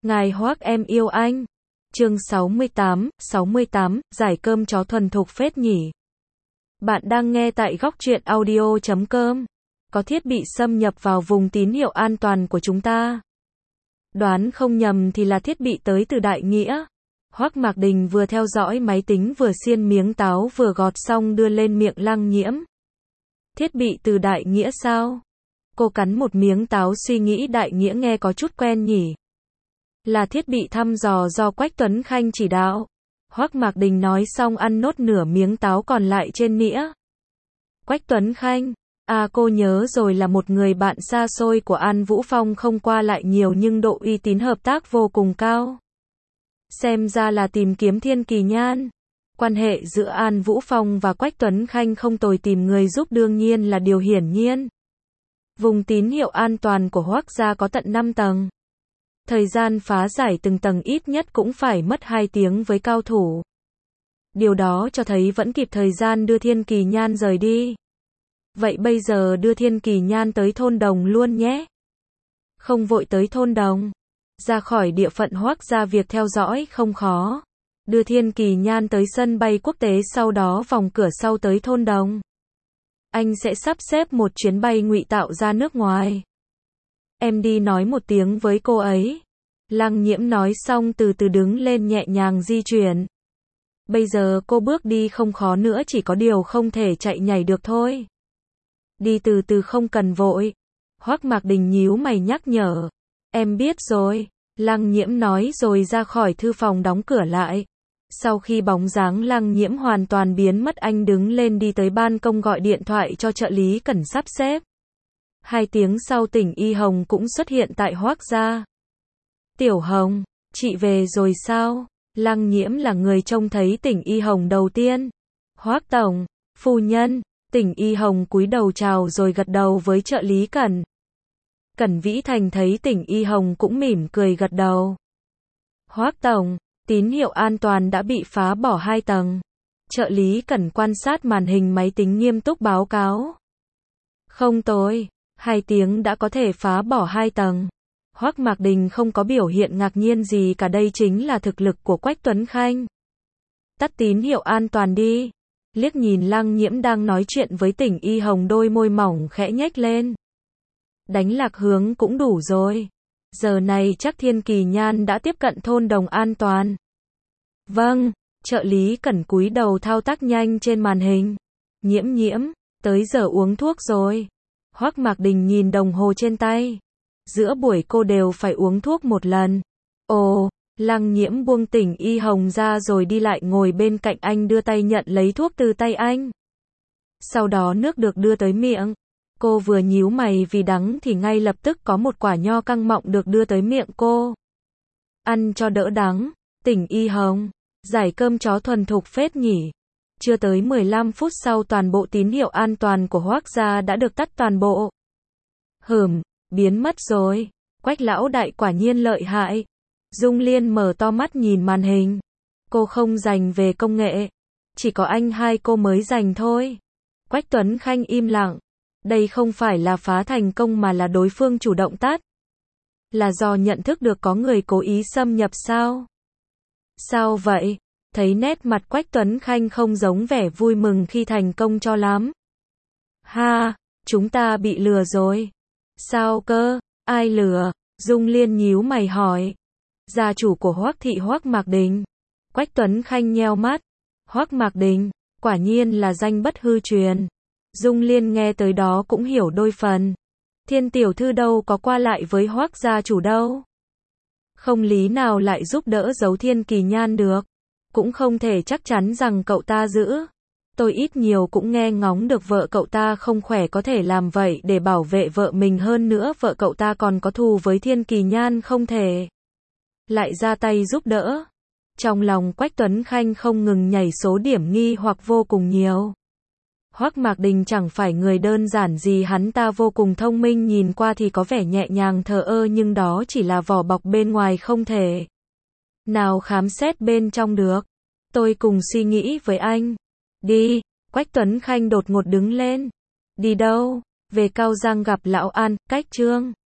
Ngài Hoác em yêu anh. Chương 68, giải cơm chó thuần thục phết nhỉ. Bạn đang nghe tại góc truyện audio.com. Có thiết bị xâm nhập vào vùng tín hiệu an toàn của chúng ta. Đoán không nhầm thì là thiết bị tới từ Đại Nghĩa. Hoác Mạc Đình vừa theo dõi máy tính vừa xiên miếng táo vừa gọt xong đưa lên miệng Lăng Nhiễm. Thiết bị từ Đại Nghĩa sao? Cô cắn một miếng táo suy nghĩ Đại Nghĩa nghe có chút quen nhỉ. Là thiết bị thăm dò do Quách Tuấn Khanh chỉ đạo. Hoác Mạc Đình nói xong ăn nốt nửa miếng táo còn lại trên nĩa. Quách Tuấn Khanh, à cô nhớ rồi, là một người bạn xa xôi của An Vũ Phong, không qua lại nhiều nhưng độ uy tín hợp tác vô cùng cao. Xem ra là tìm kiếm Thiên Kỳ Nhan. Quan hệ giữa An Vũ Phong và Quách Tuấn Khanh không tồi, tìm người giúp đương nhiên là điều hiển nhiên. Vùng tín hiệu an toàn của Hoác gia có tận 5 tầng. Thời gian phá giải từng tầng ít nhất cũng phải mất 2 tiếng với cao thủ. Điều đó cho thấy vẫn kịp thời gian đưa Thiên Kỳ Nhan rời đi. Vậy bây giờ đưa Thiên Kỳ Nhan tới thôn Đồng luôn nhé. Không vội tới thôn Đồng. Ra khỏi địa phận Hoác gia việc theo dõi không khó. Đưa Thiên Kỳ Nhan tới sân bay quốc tế, sau đó vòng cửa sau tới thôn Đồng. Anh sẽ sắp xếp một chuyến bay ngụy tạo ra nước ngoài. Em đi nói một tiếng với cô ấy. Lăng Nhiễm nói xong từ từ đứng lên nhẹ nhàng di chuyển. Bây giờ cô bước đi không khó nữa, chỉ có điều không thể chạy nhảy được thôi. Đi từ từ không cần vội. Hoác Mạc Đình nhíu mày nhắc nhở. Em biết rồi. Lăng Nhiễm nói rồi ra khỏi thư phòng đóng cửa lại. Sau khi bóng dáng Lăng Nhiễm hoàn toàn biến mất, anh đứng lên đi tới ban công gọi điện thoại cho trợ lý cần sắp xếp. 2 tiếng sau Tỉnh Y Hồng cũng xuất hiện tại Hoác gia. Tiểu Hồng, chị về rồi sao? Lăng Nhiễm là người trông thấy Tỉnh Y Hồng đầu tiên. Hoác tổng, phu nhân. Tỉnh Y Hồng cúi đầu chào rồi gật đầu với trợ lý Cẩn. Cẩn Vĩ Thành thấy Tỉnh Y Hồng cũng mỉm cười gật đầu. Hoác tổng, tín hiệu an toàn đã bị phá bỏ 2 tầng. Trợ lý Cẩn quan sát màn hình máy tính nghiêm túc báo cáo. Không tồi, 2 tiếng đã có thể phá bỏ 2 tầng. Hoác Mạc Đình không có biểu hiện ngạc nhiên gì cả, đây chính là thực lực của Quách Tuấn Khanh. Tắt tín hiệu an toàn đi. Liếc nhìn Lăng Nhiễm đang nói chuyện với Tỉnh Y Hồng, đôi môi mỏng khẽ nhếch lên. Đánh lạc hướng cũng đủ rồi. Giờ này chắc Thiên Kỳ Nhan đã tiếp cận thôn Đồng an toàn. Vâng, trợ lý Cẩn cúi đầu thao tác nhanh trên màn hình. Nhiễm, tới giờ uống thuốc rồi. Hoác Mạc Đình nhìn đồng hồ trên tay. Giữa buổi cô đều phải uống thuốc một lần. Ồ, Lăng Nhiễm buông Tỉnh Y Hồng ra rồi đi lại ngồi bên cạnh anh, đưa tay nhận lấy thuốc từ tay anh. Sau đó nước được đưa tới miệng. Cô vừa nhíu mày vì đắng thì ngay lập tức có một quả nho căng mọng được đưa tới miệng cô. Ăn cho đỡ đắng. Tỉnh Y Hồng, giải cơm chó thuần thục phết nhỉ. Chưa tới 15 phút sau, toàn bộ tín hiệu an toàn của Hoác gia đã được tắt toàn bộ. Biến mất rồi. Quách lão đại quả nhiên lợi hại. Dung Liên mở to mắt nhìn màn hình. Cô không dành về công nghệ. Chỉ có anh hai cô mới dành thôi. Quách Tuấn Khanh im lặng. Đây không phải là phá thành công mà là đối phương chủ động tắt. Là do nhận thức được có người cố ý xâm nhập sao? Sao vậy? Thấy nét mặt Quách Tuấn Khanh không giống vẻ vui mừng khi thành công cho lắm. Ha, chúng ta bị lừa rồi. Sao cơ? Ai lừa? Dung Liên nhíu mày hỏi. Gia chủ của Hoác thị Hoác Mạc Đình. Quách Tuấn Khanh nheo mắt. Hoác Mạc Đình, quả nhiên là danh bất hư truyền. Dung Liên nghe tới đó cũng hiểu đôi phần. Thiên tiểu thư đâu có qua lại với Hoác gia chủ đâu. Không lý nào lại giúp đỡ giấu Thiên Kỳ Nhan được. Cũng không thể chắc chắn rằng cậu ta giữ. Tôi ít nhiều cũng nghe ngóng được vợ cậu ta không khỏe, có thể làm vậy để bảo vệ vợ mình, hơn nữa vợ cậu ta còn có thù với Thiên Kỳ Nhan, không thể lại ra tay giúp đỡ. Trong lòng Quách Tuấn Khanh không ngừng nhảy số điểm nghi hoặc vô cùng nhiều. Hoác Mạc Đình chẳng phải người đơn giản gì, hắn ta vô cùng thông minh, nhìn qua thì có vẻ nhẹ nhàng thờ ơ nhưng đó chỉ là vỏ bọc bên ngoài, không thể nào khám xét bên trong được. Tôi cùng suy nghĩ với anh. Đi. Quách Tuấn Khanh đột ngột đứng lên. Đi đâu? Về Cao Giang gặp lão An, Cách Trương.